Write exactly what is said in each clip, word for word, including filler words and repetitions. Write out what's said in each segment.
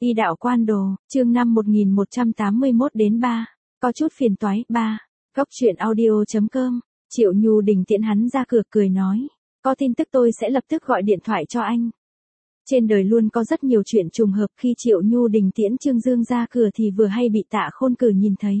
Y đạo quan đồ, chương năm một nghìn một trăm tám mươi mốt đến ba. Có chút phiền toái, ba. Góc truyện audio.com. Triệu Nhu Đình tiễn hắn ra cửa cười nói. Có tin tức tôi sẽ lập tức gọi điện thoại cho anh. Trên đời luôn có rất nhiều chuyện trùng hợp, khi Triệu Nhu Đình tiễn Trương Dương ra cửa thì vừa hay bị Tạ Khôn Cử nhìn thấy.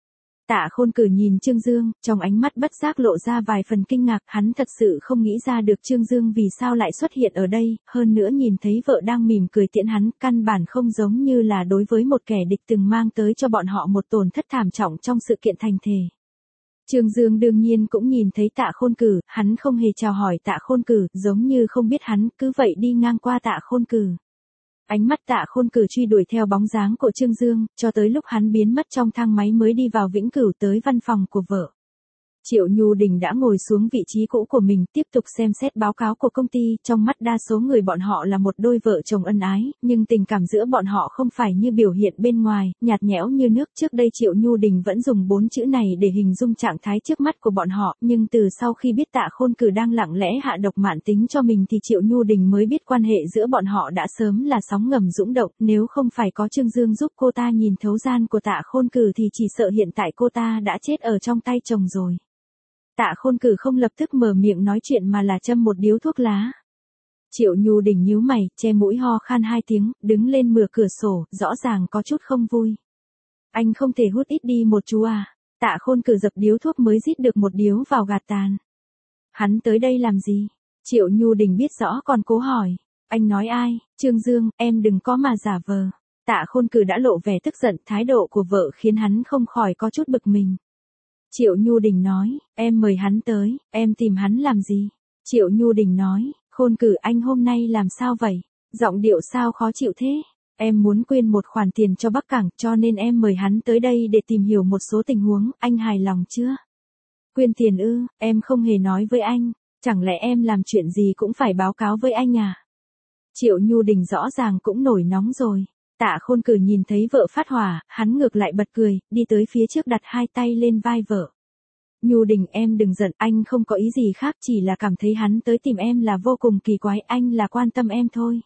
Tạ Khôn Cử nhìn Trương Dương, trong ánh mắt bất giác lộ ra vài phần kinh ngạc, hắn thật sự không nghĩ ra được Trương Dương vì sao lại xuất hiện ở đây, hơn nữa nhìn thấy vợ đang mỉm cười tiễn hắn, căn bản không giống như là đối với một kẻ địch từng mang tới cho bọn họ một tổn thất thảm trọng trong sự kiện thành thề. Trương Dương đương nhiên cũng nhìn thấy Tạ Khôn Cử, hắn không hề chào hỏi Tạ Khôn Cử, giống như không biết hắn, cứ vậy đi ngang qua Tạ Khôn Cử. Ánh mắt Tạ Khôn Cử truy đuổi theo bóng dáng của Trương Dương, cho tới lúc hắn biến mất trong thang máy mới đi vào Vĩnh Cửu tới văn phòng của vợ. Triệu Nhu Đình đã ngồi xuống vị trí cũ của mình, tiếp tục xem xét báo cáo của công ty, trong mắt đa số người bọn họ là một đôi vợ chồng ân ái, nhưng tình cảm giữa bọn họ không phải như biểu hiện bên ngoài, nhạt nhẽo như nước. Trước đây Triệu Nhu Đình vẫn dùng bốn chữ này để hình dung trạng thái trước mắt của bọn họ, nhưng từ sau khi biết Tạ Khôn Cử đang lặng lẽ hạ độc mãn tính cho mình thì Triệu Nhu Đình mới biết quan hệ giữa bọn họ đã sớm là sóng ngầm dũng động, nếu không phải có Trương Dương giúp cô ta nhìn thấu gian của Tạ Khôn Cử thì chỉ sợ hiện tại cô ta đã chết ở trong tay chồng rồi. Tạ Khôn Cử không lập tức mở miệng nói chuyện mà là châm một điếu thuốc lá. Triệu Nhu Đình nhíu mày, che mũi ho khan hai tiếng, đứng lên mở cửa sổ, rõ ràng có chút không vui. Anh không thể hút ít đi một chú à? Tạ Khôn Cử dập điếu thuốc mới rít được một điếu vào gạt tàn. Hắn tới đây làm gì? Triệu Nhu Đình biết rõ còn cố hỏi. Anh nói ai? Trương Dương, em đừng có mà giả vờ. Tạ Khôn Cử đã lộ vẻ tức giận, thái độ của vợ khiến hắn không khỏi có chút bực mình. Triệu Nhu Đình nói, em mời hắn tới, em tìm hắn làm gì? Triệu Nhu Đình nói, Khôn Cử anh hôm nay làm sao vậy? Giọng điệu sao khó chịu thế? Em muốn quyên một khoản tiền cho Bắc Cảng, cho nên em mời hắn tới đây để tìm hiểu một số tình huống, anh hài lòng chưa? Quyên tiền ư, em không hề nói với anh, chẳng lẽ em làm chuyện gì cũng phải báo cáo với anh à? Triệu Nhu Đình rõ ràng cũng nổi nóng rồi. Tạ Khôn Cử nhìn thấy vợ phát hỏa, hắn ngược lại bật cười, đi tới phía trước đặt hai tay lên vai vợ. Nhu Đình em đừng giận, anh không có ý gì khác, chỉ là cảm thấy hắn tới tìm em là vô cùng kỳ quái, anh là quan tâm em thôi.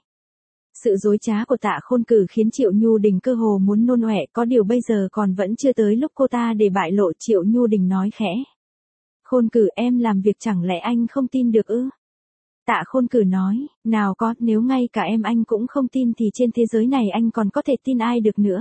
Sự dối trá của Tạ Khôn Cử khiến Triệu Nhu Đình cơ hồ muốn nôn ọe, có điều bây giờ còn vẫn chưa tới lúc cô ta để bại lộ. Triệu Nhu Đình nói khẽ. Khôn Cử em làm việc chẳng lẽ anh không tin được ư? Tạ Khôn Cử nói, nào có, nếu ngay cả em anh cũng không tin thì trên thế giới này anh còn có thể tin ai được nữa.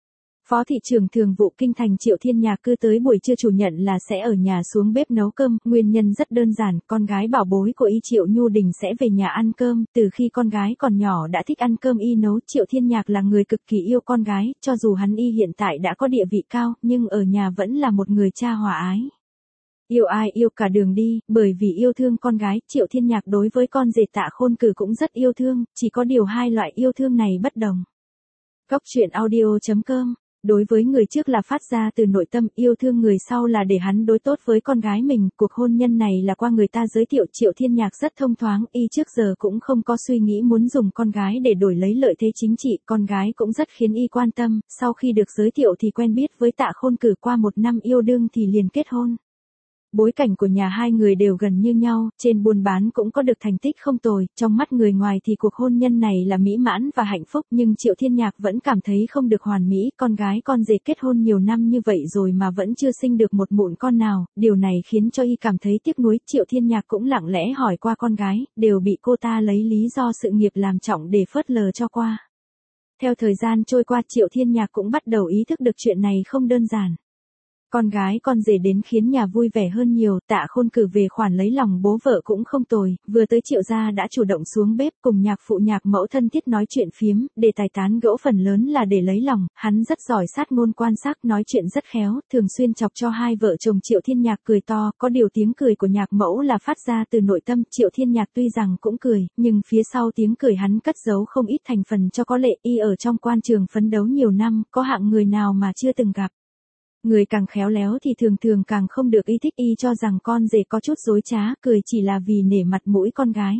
Phó thị trưởng thường vụ kinh thành Triệu Thiên Nhạc cứ tới buổi trưa chủ nhận là sẽ ở nhà xuống bếp nấu cơm, nguyên nhân rất đơn giản, con gái bảo bối của y Triệu Nhu Đình sẽ về nhà ăn cơm, từ khi con gái còn nhỏ đã thích ăn cơm y nấu. Triệu Thiên Nhạc là người cực kỳ yêu con gái, cho dù hắn y hiện tại đã có địa vị cao, nhưng ở nhà vẫn là một người cha hòa ái. Yêu ai yêu cả đường đi, bởi vì yêu thương con gái, Triệu Thiên Nhạc đối với con rể Tạ Khôn Cử cũng rất yêu thương, chỉ có điều hai loại yêu thương này bất đồng. Góc truyện audio.com. Đối với người trước là phát ra từ nội tâm, yêu thương người sau là để hắn đối tốt với con gái mình, cuộc hôn nhân này là qua người ta giới thiệu. Triệu Thiên Nhạc rất thông thoáng, y trước giờ cũng không có suy nghĩ muốn dùng con gái để đổi lấy lợi thế chính trị, con gái cũng rất khiến y quan tâm, sau khi được giới thiệu thì quen biết với Tạ Khôn Cử, qua một năm yêu đương thì liền kết hôn. Bối cảnh của nhà hai người đều gần như nhau, trên buôn bán cũng có được thành tích không tồi, trong mắt người ngoài thì cuộc hôn nhân này là mỹ mãn và hạnh phúc, nhưng Triệu Thiên Nhạc vẫn cảm thấy không được hoàn mỹ, con gái con rể kết hôn nhiều năm như vậy rồi mà vẫn chưa sinh được một mụn con nào, điều này khiến cho y cảm thấy tiếc nuối. Triệu Thiên Nhạc cũng lặng lẽ hỏi qua con gái, đều bị cô ta lấy lý do sự nghiệp làm trọng để phớt lờ cho qua. Theo thời gian trôi qua, Triệu Thiên Nhạc cũng bắt đầu ý thức được chuyện này không đơn giản. Con gái con rể đến khiến nhà vui vẻ hơn nhiều. Tạ Khôn Cử về khoản lấy lòng bố vợ cũng không tồi, vừa tới Triệu gia đã chủ động xuống bếp cùng nhạc phụ nhạc mẫu thân thiết nói chuyện phiếm, đề tài tán gẫu phần lớn là để lấy lòng, hắn rất giỏi sát ngôn quan sát, nói chuyện rất khéo, thường xuyên chọc cho hai vợ chồng Triệu Thiên Nhạc cười to, có điều tiếng cười của nhạc mẫu là phát ra từ nội tâm. Triệu Thiên Nhạc tuy rằng cũng cười, nhưng phía sau tiếng cười hắn cất giấu không ít thành phần cho có lệ, y ở trong quan trường phấn đấu nhiều năm, có hạng người nào mà chưa từng gặp. Người càng khéo léo thì thường thường càng không được y thích, y cho rằng con rể có chút dối trá, cười chỉ là vì nể mặt mũi con gái.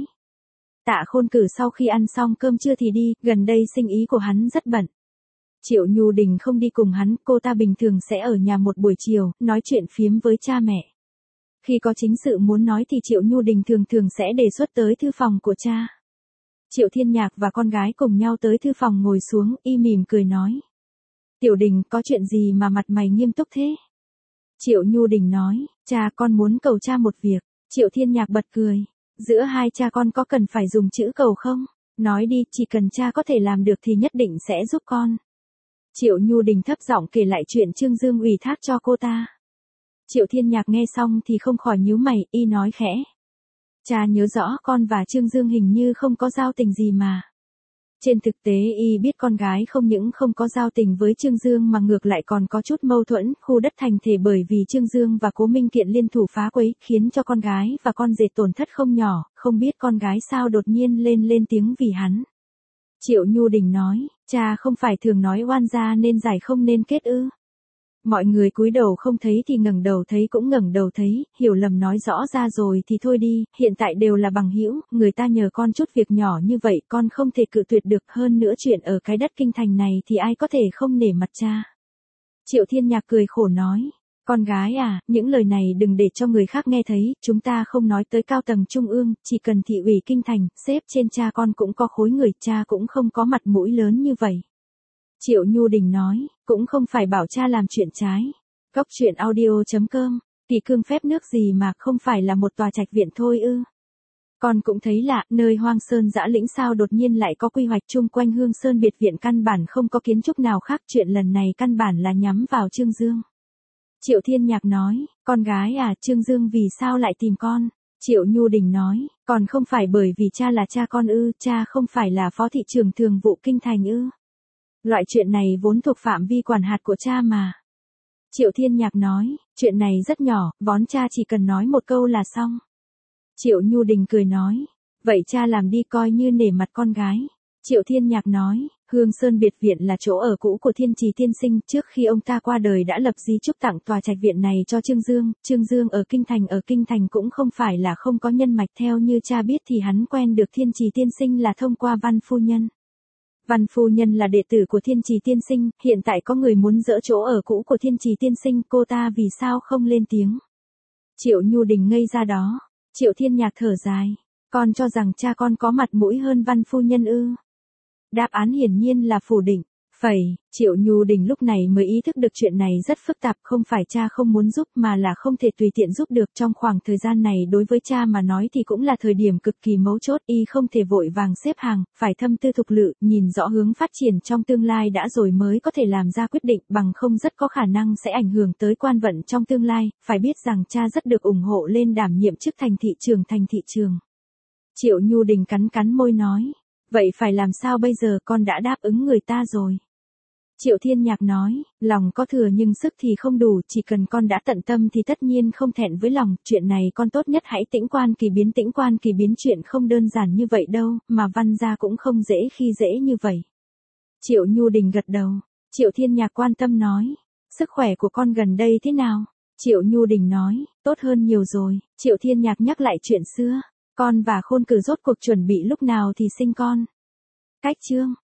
Tạ Khôn Cử sau khi ăn xong cơm trưa thì đi, gần đây sinh ý của hắn rất bận. Triệu Nhu Đình không đi cùng hắn, cô ta bình thường sẽ ở nhà một buổi chiều, nói chuyện phiếm với cha mẹ. Khi có chính sự muốn nói thì Triệu Nhu Đình thường thường sẽ đề xuất tới thư phòng của cha. Triệu Thiên Nhạc và con gái cùng nhau tới thư phòng ngồi xuống, y mỉm cười nói. Tiểu Đình, có chuyện gì mà mặt mày nghiêm túc thế? Triệu Nhu Đình nói, cha con muốn cầu cha một việc. Triệu Thiên Nhạc bật cười. Giữa hai cha con có cần phải dùng chữ cầu không? Nói đi, chỉ cần cha có thể làm được thì nhất định sẽ giúp con. Triệu Nhu Đình thấp giọng kể lại chuyện Trương Dương ủy thác cho cô ta. Triệu Thiên Nhạc nghe xong thì không khỏi nhíu mày, y nói khẽ. Cha nhớ rõ con và Trương Dương hình như không có giao tình gì mà. Trên thực tế y biết con gái không những không có giao tình với Trương Dương mà ngược lại còn có chút mâu thuẫn, khu đất thành thể bởi vì Trương Dương và Cố Minh Kiện liên thủ phá quấy, khiến cho con gái và con rể tổn thất không nhỏ, không biết con gái sao đột nhiên lên lên tiếng vì hắn. Triệu Nhu Đình nói, cha không phải thường nói oan gia nên giải không nên kết ư. Mọi người cúi đầu không thấy thì ngẩng đầu thấy cũng ngẩng đầu thấy, hiểu lầm nói rõ ra rồi thì thôi đi, hiện tại đều là bằng hữu, người ta nhờ con chút việc nhỏ như vậy con không thể cự tuyệt được, hơn nữa chuyện ở cái đất kinh thành này thì ai có thể không nể mặt cha. Triệu Thiên Nhạc cười khổ nói, con gái à, những lời này đừng để cho người khác nghe thấy, chúng ta không nói tới cao tầng trung ương, chỉ cần thị ủy kinh thành, xếp trên cha con cũng có khối người, cha cũng không có mặt mũi lớn như vậy. Triệu Nhu Đình nói, cũng không phải bảo cha làm chuyện trái. Góc truyện audio chấm com, kỳ cương phép nước gì mà không phải là một tòa trạch viện thôi ư. Con cũng thấy lạ, nơi hoang sơn dã lĩnh sao đột nhiên lại có quy hoạch chung quanh Hương Sơn biệt viện, căn bản không có kiến trúc nào khác, chuyện lần này căn bản là nhắm vào Trương Dương. Triệu Thiên Nhạc nói, con gái à, Trương Dương vì sao lại tìm con? Triệu Nhu Đình nói, còn không phải bởi vì cha là cha con ư, cha không phải là phó thị trưởng thường vụ kinh thành ư. Loại chuyện này vốn thuộc phạm vi quản hạt của cha mà. Triệu Thiên Nhạc nói, chuyện này rất nhỏ, vón cha chỉ cần nói một câu là xong. Triệu Nhu Đình cười nói, vậy cha làm đi coi như nể mặt con gái. Triệu Thiên Nhạc nói, Hương Sơn biệt viện là chỗ ở cũ của Thiên Trì tiên sinh, trước khi ông ta qua đời đã lập di chúc tặng tòa trạch viện này cho Trương Dương, Trương Dương ở kinh thành ở kinh thành cũng không phải là không có nhân mạch, theo như cha biết thì hắn quen được Thiên Trì tiên sinh là thông qua Văn phu nhân. Văn phu nhân là đệ tử của Thiên Trì tiên sinh, hiện tại có người muốn dỡ chỗ ở cũ của Thiên Trì tiên sinh, cô ta vì sao không lên tiếng? Triệu Nhu Đình ngây ra đó. Triệu Thiên Nhạc thở dài, con cho rằng cha con có mặt mũi hơn Văn phu nhân ư? Đáp án hiển nhiên là phủ định. Phẩy, Triệu Nhu Đình lúc này mới ý thức được chuyện này rất phức tạp, không phải cha không muốn giúp mà là không thể tùy tiện giúp được. Trong khoảng thời gian này đối với cha mà nói thì cũng là thời điểm cực kỳ mấu chốt, y không thể vội vàng xếp hàng, phải thâm tư thục lự, nhìn rõ hướng phát triển trong tương lai đã rồi mới có thể làm ra quyết định, bằng không rất có khả năng sẽ ảnh hưởng tới quan vận trong tương lai. Phải biết rằng cha rất được ủng hộ lên đảm nhiệm chức thành thị trường thành thị trường. Triệu Nhu Đình cắn cắn môi nói, vậy phải làm sao bây giờ, con đã đáp ứng người ta rồi. Triệu Thiên Nhạc nói, lòng có thừa nhưng sức thì không đủ, chỉ cần con đã tận tâm thì tất nhiên không thẹn với lòng, chuyện này con tốt nhất hãy tĩnh quan kỳ biến, tĩnh quan kỳ biến chuyện không đơn giản như vậy đâu, mà Văn gia cũng không dễ khi dễ như vậy. Triệu Nhu Đình gật đầu. Triệu Thiên Nhạc quan tâm nói, sức khỏe của con gần đây thế nào? Triệu Nhu Đình nói, tốt hơn nhiều rồi. Triệu Thiên Nhạc nhắc lại chuyện xưa, con và Khôn Cử rốt cuộc chuẩn bị lúc nào thì sinh con? Cách chương